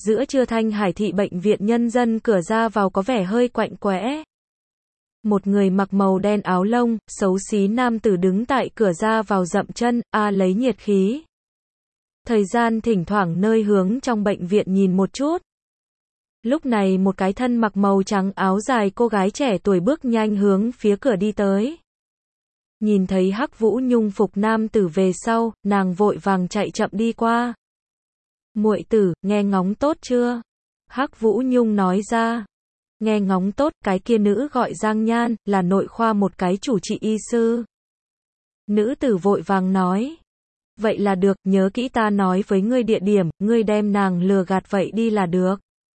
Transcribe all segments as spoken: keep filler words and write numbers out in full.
giữa trưa Thanh Hải thị bệnh viện nhân dân cửa ra vào có vẻ hơi quạnh quẽ. Một người mặc màu đen áo lông, xấu xí nam tử đứng tại cửa ra vào dậm chân, a lấy nhiệt khí. Thời gian thỉnh thoảng nơi hướng trong bệnh viện nhìn một chút. Lúc này một cái thân mặc màu trắng áo dài cô gái trẻ tuổi bước nhanh hướng phía cửa đi tới. Nhìn thấy Hắc Vũ Nhung phục nam tử về sau, nàng vội vàng chạy chậm đi qua. Muội tử, nghe ngóng tốt chưa? Hắc Vũ Nhung nói ra. Nghe ngóng tốt, cái kia nữ gọi Giang Nhan, là nội khoa một cái chủ trị y sư. Nữ tử vội vàng nói. Vậy là được, nhớ kỹ ta nói với ngươi địa điểm, ngươi đem nàng lừa gạt vậy đi là được.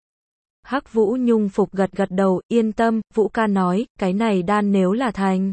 Hắc Vũ Nhung phục gật gật đầu, yên tâm, Vũ ca nói, cái này đan nếu là thành.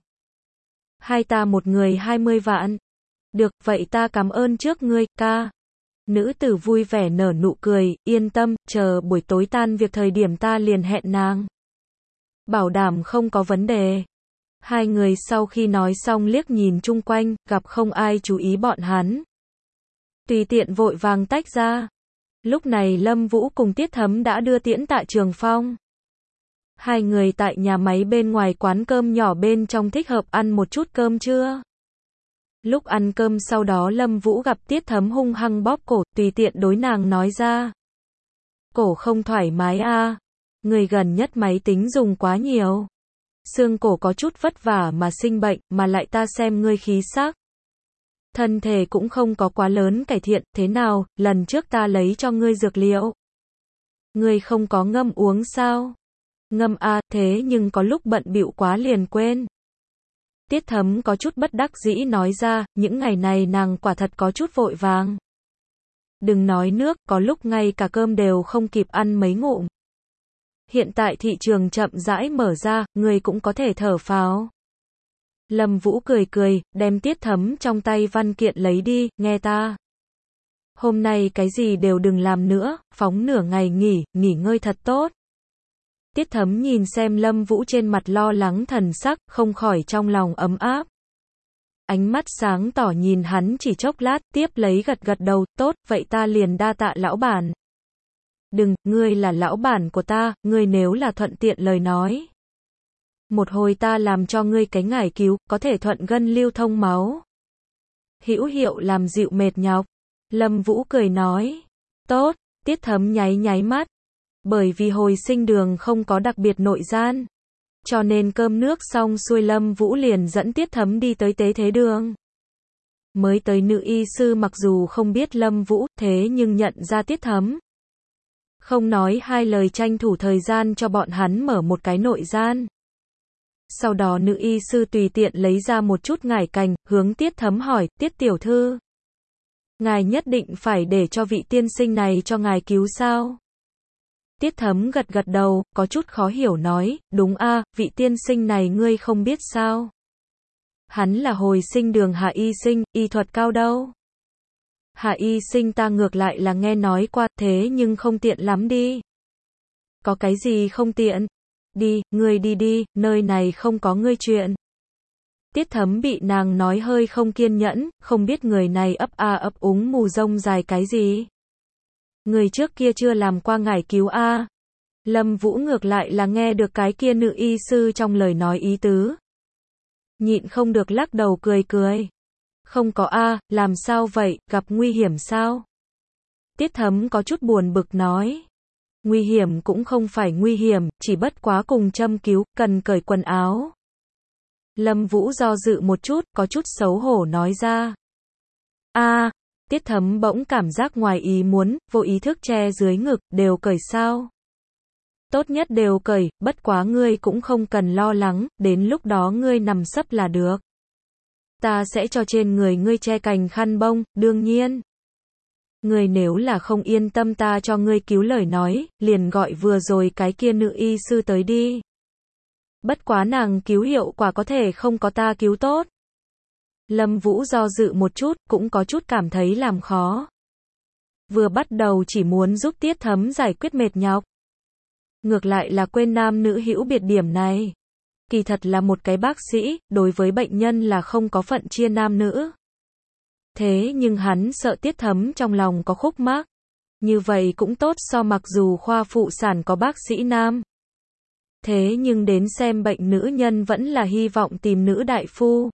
Hai ta một người hai mươi vạn. Được, vậy ta cảm ơn trước ngươi, ca. Nữ tử vui vẻ nở nụ cười, yên tâm, chờ buổi tối tan việc thời điểm ta liền hẹn nàng. Bảo đảm không có vấn đề. Hai người sau khi nói xong liếc nhìn chung quanh, gặp không ai chú ý bọn hắn. Tùy tiện vội vàng tách ra. Lúc này Lâm Vũ cùng Tiết Thấm đã đưa tiễn Tạ Trường Phong. Hai người tại nhà máy bên ngoài quán cơm nhỏ bên trong thích hợp ăn một chút cơm trưa. Lúc ăn cơm sau đó Lâm Vũ gặp Tiết Thấm hung hăng bóp cổ, tùy tiện đối nàng nói ra. Cổ không thoải mái a, à. Người gần nhất máy tính dùng quá nhiều. Xương cổ có chút vất vả mà sinh bệnh, mà lại ta xem ngươi khí sắc. Thân thể cũng không có quá lớn cải thiện, thế nào, lần trước ta lấy cho ngươi dược liệu. Ngươi không có ngâm uống sao? Ngâm a, à, thế nhưng có lúc bận bịu quá liền quên. Tiết Thấm có chút bất đắc dĩ nói ra, những ngày này nàng quả thật có chút vội vàng. Đừng nói nước, có lúc ngay cả cơm đều không kịp ăn mấy ngụm. Hiện tại thị trường chậm rãi mở ra, người cũng có thể thở phào. Lâm Vũ cười cười, đem Tiết Thấm trong tay văn kiện lấy đi, nghe ta. Hôm nay cái gì đều đừng làm nữa, phóng nửa ngày nghỉ, nghỉ ngơi thật tốt. Tiết Thấm nhìn xem Lâm Vũ trên mặt lo lắng thần sắc, không khỏi trong lòng ấm áp. Ánh mắt sáng tỏ nhìn hắn chỉ chốc lát, tiếp lấy gật gật đầu, tốt, vậy ta liền đa tạ lão bản. Đừng, ngươi là lão bản của ta, ngươi nếu là thuận tiện lời nói. Một hồi ta làm cho ngươi cái ngải cứu, có thể thuận gân lưu thông máu. Hữu hiệu làm dịu mệt nhọc. Lâm Vũ cười nói. Tốt, Tiết Thấm nháy nháy mắt. Bởi vì hồi sinh đường không có đặc biệt nội gian. Cho nên cơm nước xong xuôi Lâm Vũ liền dẫn Tiết Thấm đi tới tế thế đường. Mới tới nữ y sư mặc dù không biết Lâm Vũ, thế nhưng nhận ra Tiết Thấm. Không nói hai lời tranh thủ thời gian cho bọn hắn mở một cái nội gian. Sau đó nữ y sư tùy tiện lấy ra một chút ngải cành, hướng Tiết Thấm hỏi, Tiết tiểu thư. Ngài nhất định phải để cho vị tiên sinh này cho ngài cứu sao? Tiết Thấm gật gật đầu, có chút khó hiểu nói, đúng a, vị tiên sinh này ngươi không biết sao? Hắn là hồi sinh đường hạ y sinh, y thuật cao đâu. Hạ y sinh ta ngược lại là nghe nói qua, thế nhưng không tiện lắm đi. Có cái gì không tiện? Đi, ngươi đi đi, nơi này không có ngươi chuyện. Tiết Thấm bị nàng nói hơi không kiên nhẫn, không biết người này ấp a ấp úng mù rông dài cái gì. Người trước kia chưa làm qua ngải cứu a. Lâm Vũ ngược lại là nghe được cái kia nữ y sư trong lời nói ý tứ. Nhịn không được lắc đầu cười cười. Không có a, làm sao vậy, gặp nguy hiểm sao? Tiết Thấm có chút buồn bực nói. Nguy hiểm cũng không phải nguy hiểm, chỉ bất quá cùng châm cứu, cần cởi quần áo. Lâm Vũ do dự một chút, có chút xấu hổ nói ra. A, Tiết Thấm bỗng cảm giác ngoài ý muốn, vô ý thức che dưới ngực, đều cởi sao? Tốt nhất đều cởi, bất quá ngươi cũng không cần lo lắng, đến lúc đó ngươi nằm sấp là được. Ta sẽ cho trên người ngươi che cành khăn bông, đương nhiên. Ngươi nếu là không yên tâm ta cho ngươi cứu lời nói, liền gọi vừa rồi cái kia nữ y sư tới đi. Bất quá nàng cứu hiệu quả có thể không có ta cứu tốt. Lâm Vũ do dự một chút, cũng có chút cảm thấy làm khó. Vừa bắt đầu chỉ muốn giúp Tiết Thấm giải quyết mệt nhọc. Ngược lại là quên nam nữ hữu biệt điểm này. Kỳ thật là một cái bác sĩ, đối với bệnh nhân là không có phận chia nam nữ. Thế nhưng hắn sợ Tiết Thấm trong lòng có khúc mắc. Như vậy cũng tốt so mặc dù khoa phụ sản có bác sĩ nam. Thế nhưng đến xem bệnh nữ nhân vẫn là hy vọng tìm nữ đại phu.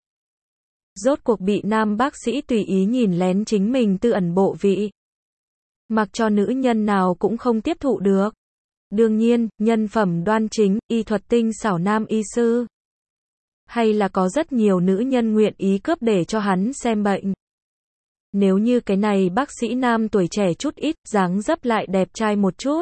Rốt cuộc bị nam bác sĩ tùy ý nhìn lén chính mình tư ẩn bộ vị. Mặc cho nữ nhân nào cũng không tiếp thụ được. Đương nhiên, nhân phẩm đoan chính, y thuật tinh xảo nam y sư. Hay là có rất nhiều nữ nhân nguyện ý cướp để cho hắn xem bệnh. Nếu như cái này bác sĩ nam tuổi trẻ chút ít, dáng dấp lại đẹp trai một chút.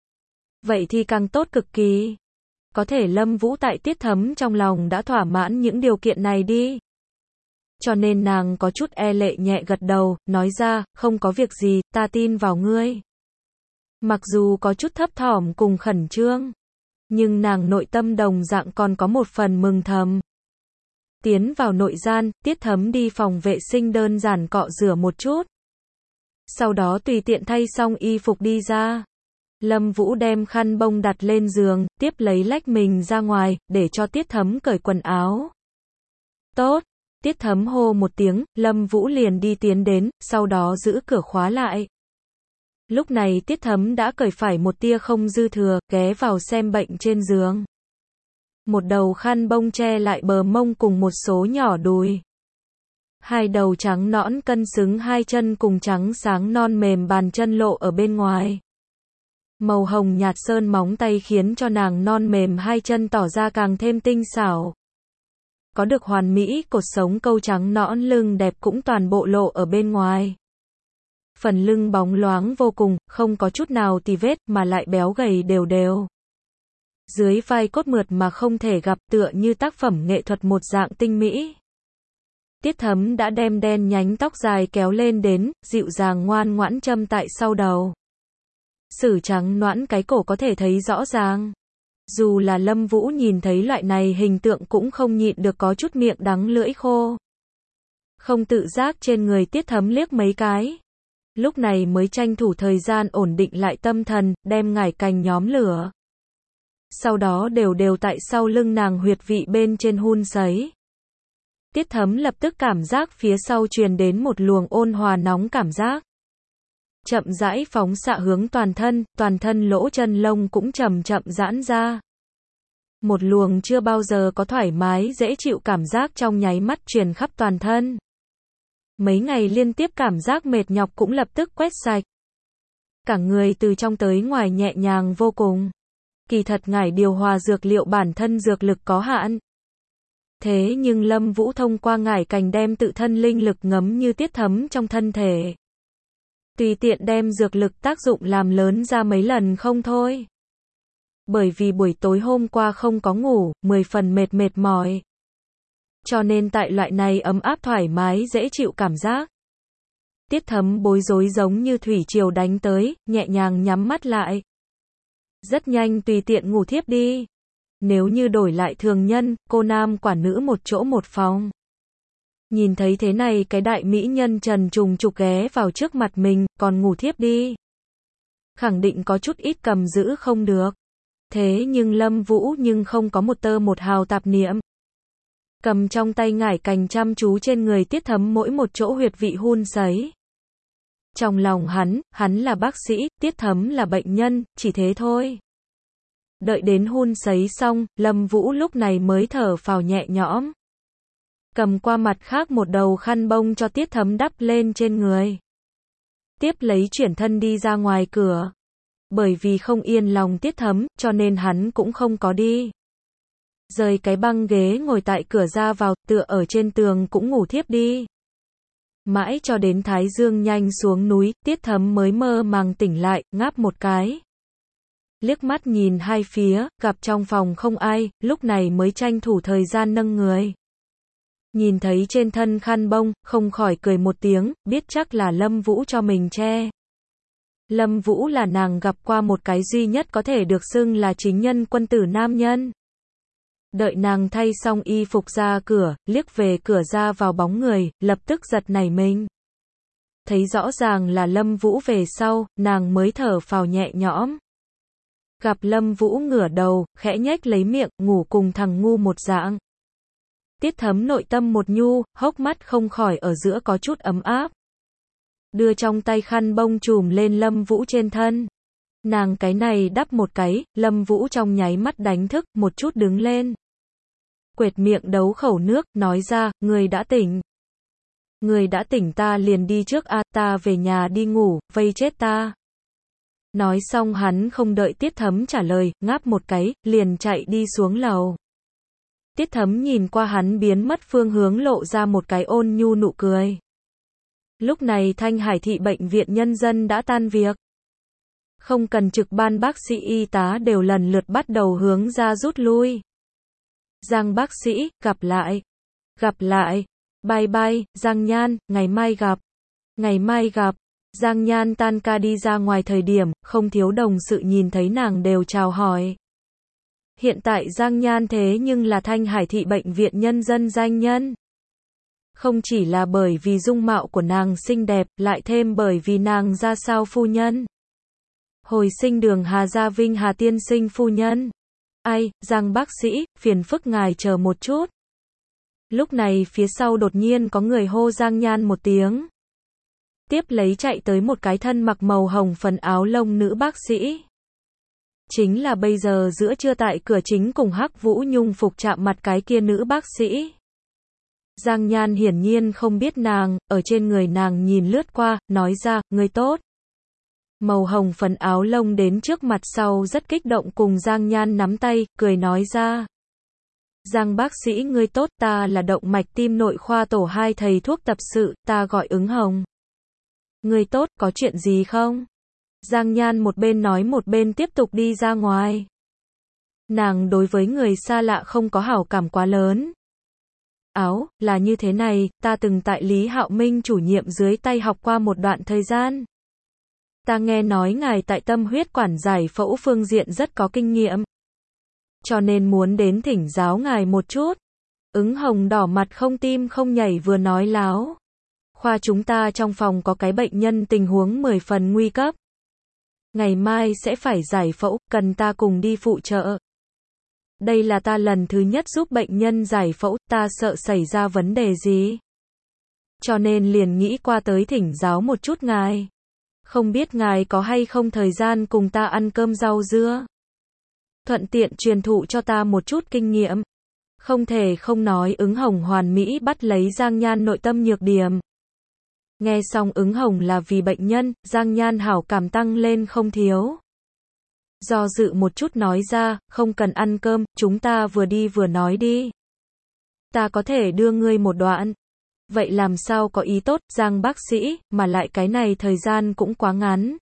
Vậy thì càng tốt cực kỳ. Có thể Lâm Vũ tại Tiết Thấm trong lòng đã thỏa mãn những điều kiện này đi. Cho nên nàng có chút e lệ nhẹ gật đầu, nói ra, không có việc gì, ta tin vào ngươi. Mặc dù có chút thấp thỏm cùng khẩn trương, nhưng nàng nội tâm đồng dạng còn có một phần mừng thầm. Tiến vào nội gian, Tiết Thấm đi phòng vệ sinh đơn giản cọ rửa một chút. Sau đó tùy tiện thay xong y phục đi ra. Lâm Vũ đem khăn bông đặt lên giường, tiếp lấy lách mình ra ngoài, để cho Tiết Thấm cởi quần áo. Tốt, Tiết Thấm hô một tiếng, Lâm Vũ liền đi tiến đến, sau đó giữ cửa khóa lại. Lúc này Tiết Thấm đã cởi phải một tia không dư thừa, ghé vào xem bệnh trên giường. Một đầu khăn bông che lại bờ mông cùng một số nhỏ đùi. Hai đầu trắng nõn cân xứng hai chân cùng trắng sáng non mềm bàn chân lộ ở bên ngoài. Màu hồng nhạt sơn móng tay khiến cho nàng non mềm hai chân tỏ ra càng thêm tinh xảo. Có được hoàn mỹ cột sống câu trắng nõn lưng đẹp cũng toàn bộ lộ ở bên ngoài. Phần lưng bóng loáng vô cùng, không có chút nào tì vết mà lại béo gầy đều đều. Dưới vai cốt mượt mà không thể gặp, tựa như tác phẩm nghệ thuật một dạng tinh mỹ. Tiết Thấm đã đem đen nhánh tóc dài kéo lên đến, dịu dàng ngoan ngoãn châm tại sau đầu. Sử trắng nõn cái cổ có thể thấy rõ ràng. Dù là Lâm Vũ nhìn thấy loại này hình tượng cũng không nhịn được có chút miệng đắng lưỡi khô. Không tự giác trên người Tiết Thấm liếc mấy cái. Lúc này mới tranh thủ thời gian ổn định lại tâm thần, đem ngải cành nhóm lửa. Sau đó đều đều tại sau lưng nàng huyệt vị bên trên hun sấy. Tiết Thấm lập tức cảm giác phía sau truyền đến một luồng ôn hòa nóng cảm giác. Chậm rãi phóng xạ hướng toàn thân, toàn thân lỗ chân lông cũng chậm chậm giãn ra. Một luồng chưa bao giờ có thoải mái dễ chịu cảm giác trong nháy mắt truyền khắp toàn thân. Mấy ngày liên tiếp cảm giác mệt nhọc cũng lập tức quét sạch. Cả người từ trong tới ngoài nhẹ nhàng vô cùng. Kỳ thật ngải điều hòa dược liệu bản thân dược lực có hạn. Thế nhưng Lâm Vũ thông qua ngải cành đem tự thân linh lực ngấm như Tiết Thấm trong thân thể. Tùy tiện đem dược lực tác dụng làm lớn ra mấy lần không thôi. Bởi vì buổi tối hôm qua không có ngủ, mười phần mệt mệt mỏi. Cho nên tại loại này ấm áp thoải mái dễ chịu cảm giác. Tiết Thấm bối rối giống như thủy triều đánh tới, nhẹ nhàng nhắm mắt lại. Rất nhanh tùy tiện ngủ thiếp đi. Nếu như đổi lại thường nhân, cô nam quả nữ một chỗ một phòng. Nhìn thấy thế này cái đại mỹ nhân trần trùng trục ghé vào trước mặt mình, còn ngủ thiếp đi. Khẳng định có chút ít cầm giữ không được. Thế nhưng Lâm Vũ nhưng không có một tơ một hào tạp niệm. Cầm trong tay ngải cành chăm chú trên người Tiết Thấm mỗi một chỗ huyệt vị hun sấy. Trong lòng hắn, hắn là bác sĩ, Tiết Thấm là bệnh nhân, chỉ thế thôi. Đợi đến hun sấy xong, Lâm Vũ lúc này mới thở phào nhẹ nhõm. Cầm qua mặt khác một đầu khăn bông cho Tiết Thấm đắp lên trên người. Tiếp lấy chuyển thân đi ra ngoài cửa. Bởi vì không yên lòng Tiết Thấm, cho nên hắn cũng không có đi. Rời cái băng ghế ngồi tại cửa ra vào, tựa ở trên tường cũng ngủ thiếp đi. Mãi cho đến thái dương nhanh xuống núi, Tiết Thấm mới mơ màng tỉnh lại, ngáp một cái. Liếc mắt nhìn hai phía, gặp trong phòng không ai, lúc này mới tranh thủ thời gian nâng người. Nhìn thấy trên thân khăn bông, không khỏi cười một tiếng, biết chắc là Lâm Vũ cho mình che. Lâm Vũ là nàng gặp qua một cái duy nhất có thể được xưng là chính nhân quân tử nam nhân. Đợi nàng thay xong y phục ra cửa, liếc về cửa ra vào bóng người, lập tức giật nảy mình. Thấy rõ ràng là Lâm Vũ về sau, nàng mới thở phào nhẹ nhõm. Gặp Lâm Vũ ngửa đầu, khẽ nhếch lấy miệng, ngủ cùng thằng ngu một dạng. Tiết Thấm nội tâm một nhu, hốc mắt không khỏi ở giữa có chút ấm áp. đưa trong tay khăn bông trùm lên Lâm Vũ trên thân. Nàng cái này đắp một cái, Lâm Vũ trong nháy mắt đánh thức, một chút đứng lên. Quệt miệng đấu khẩu nước, nói ra, người đã tỉnh. Người đã tỉnh ta liền đi trước a, ta về nhà đi ngủ, vây chết ta. Nói xong hắn không đợi Tiết Thấm trả lời, ngáp một cái, liền chạy đi xuống lầu. Tiết Thấm nhìn qua hắn biến mất phương hướng lộ ra một cái ôn nhu nụ cười. Lúc này Thanh Hải thị bệnh viện nhân dân đã tan việc. Không cần trực ban bác sĩ y tá đều lần lượt bắt đầu hướng ra rút lui. Giang bác sĩ, gặp lại. Gặp lại. Bye bye, Giang Nhan, ngày mai gặp. Ngày mai gặp. Giang Nhan tan ca đi ra ngoài thời điểm, không thiếu đồng sự nhìn thấy nàng đều chào hỏi. Hiện tại Giang Nhan thế nhưng là Thanh Hải thị bệnh viện nhân dân danh nhân. Không chỉ là bởi vì dung mạo của nàng xinh đẹp, lại thêm bởi vì nàng ra sao phu nhân. Hồi sinh đường Hà Gia Vinh Hà tiên sinh phu nhân. Ai, Giang bác sĩ, phiền phức ngài chờ một chút. Lúc này phía sau đột nhiên có người hô Giang Nhan một tiếng. Tiếp lấy chạy tới một cái thân mặc màu hồng phần áo lông nữ bác sĩ. Chính là bây giờ giữa trưa tại cửa chính cùng Hắc Vũ Nhung phục chạm mặt cái kia nữ bác sĩ. Giang Nhan hiển nhiên không biết nàng, ở trên người nàng nhìn lướt qua, nói ra, người tốt. Màu hồng phần áo lông đến trước mặt sau rất kích động cùng Giang Nhan nắm tay, cười nói ra. Giang bác sĩ ngươi tốt, ta là động mạch tim nội khoa tổ hai thầy thuốc tập sự, ta gọi Ứng Hồng. Ngươi tốt, có chuyện gì không? Giang Nhan một bên nói một bên tiếp tục đi ra ngoài. Nàng đối với người xa lạ không có hảo cảm quá lớn. Áo, là như thế này, ta từng tại Lý Hạo Minh chủ nhiệm dưới tay học qua một đoạn thời gian. Ta nghe nói ngài tại tâm huyết quản giải phẫu phương diện rất có kinh nghiệm. Cho nên muốn đến thỉnh giáo ngài một chút. Ứng Hồng đỏ mặt không tim không nhảy vừa nói láo. Khoa chúng ta trong phòng có cái bệnh nhân tình huống mười phần nguy cấp. Ngày mai sẽ phải giải phẫu, cần ta cùng đi phụ trợ. Đây là ta lần thứ nhất giúp bệnh nhân giải phẫu, ta sợ xảy ra vấn đề gì. Cho nên liền nghĩ qua tới thỉnh giáo một chút ngài. Không biết ngài có hay không thời gian cùng ta ăn cơm rau dưa. Thuận tiện truyền thụ cho ta một chút kinh nghiệm. Không thể không nói Ứng Hồng hoàn mỹ bắt lấy Giang Nhan nội tâm nhược điểm. Nghe xong Ứng Hồng là vì bệnh nhân, Giang Nhan hảo cảm tăng lên không thiếu. Do dự một chút nói ra, không cần ăn cơm, chúng ta vừa đi vừa nói đi. Ta có thể đưa ngươi một đoạn. Vậy làm sao có ý tốt, Giang bác sĩ, mà lại cái này thời gian cũng quá ngắn.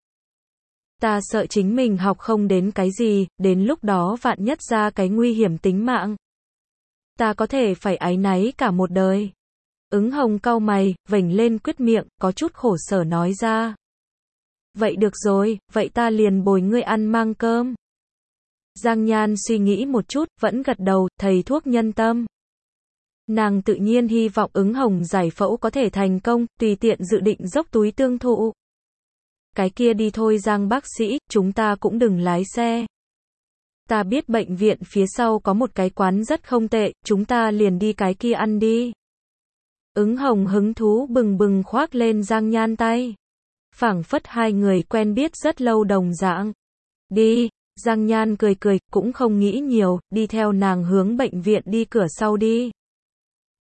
Ta sợ chính mình học không đến cái gì, đến lúc đó vạn nhất ra cái nguy hiểm tính mạng. Ta có thể phải áy náy cả một đời. Ứng Hồng cau mày, vểnh lên quyết miệng, có chút khổ sở nói ra. Vậy được rồi, vậy ta liền bồi ngươi ăn mang cơm. Giang Nhan suy nghĩ một chút, vẫn gật đầu, thầy thuốc nhân tâm. Nàng tự nhiên hy vọng Ứng Hồng giải phẫu có thể thành công, tùy tiện dự định dốc túi tương thụ. Cái kia đi thôi Giang bác sĩ, chúng ta cũng đừng lái xe. Ta biết bệnh viện phía sau có một cái quán rất không tệ, chúng ta liền đi cái kia ăn đi. Ứng Hồng hứng thú bừng bừng khoác lên Giang Nhan tay. Phảng phất hai người quen biết rất lâu đồng dạng. Đi, Giang Nhan cười cười, cũng không nghĩ nhiều, đi theo nàng hướng bệnh viện đi cửa sau đi.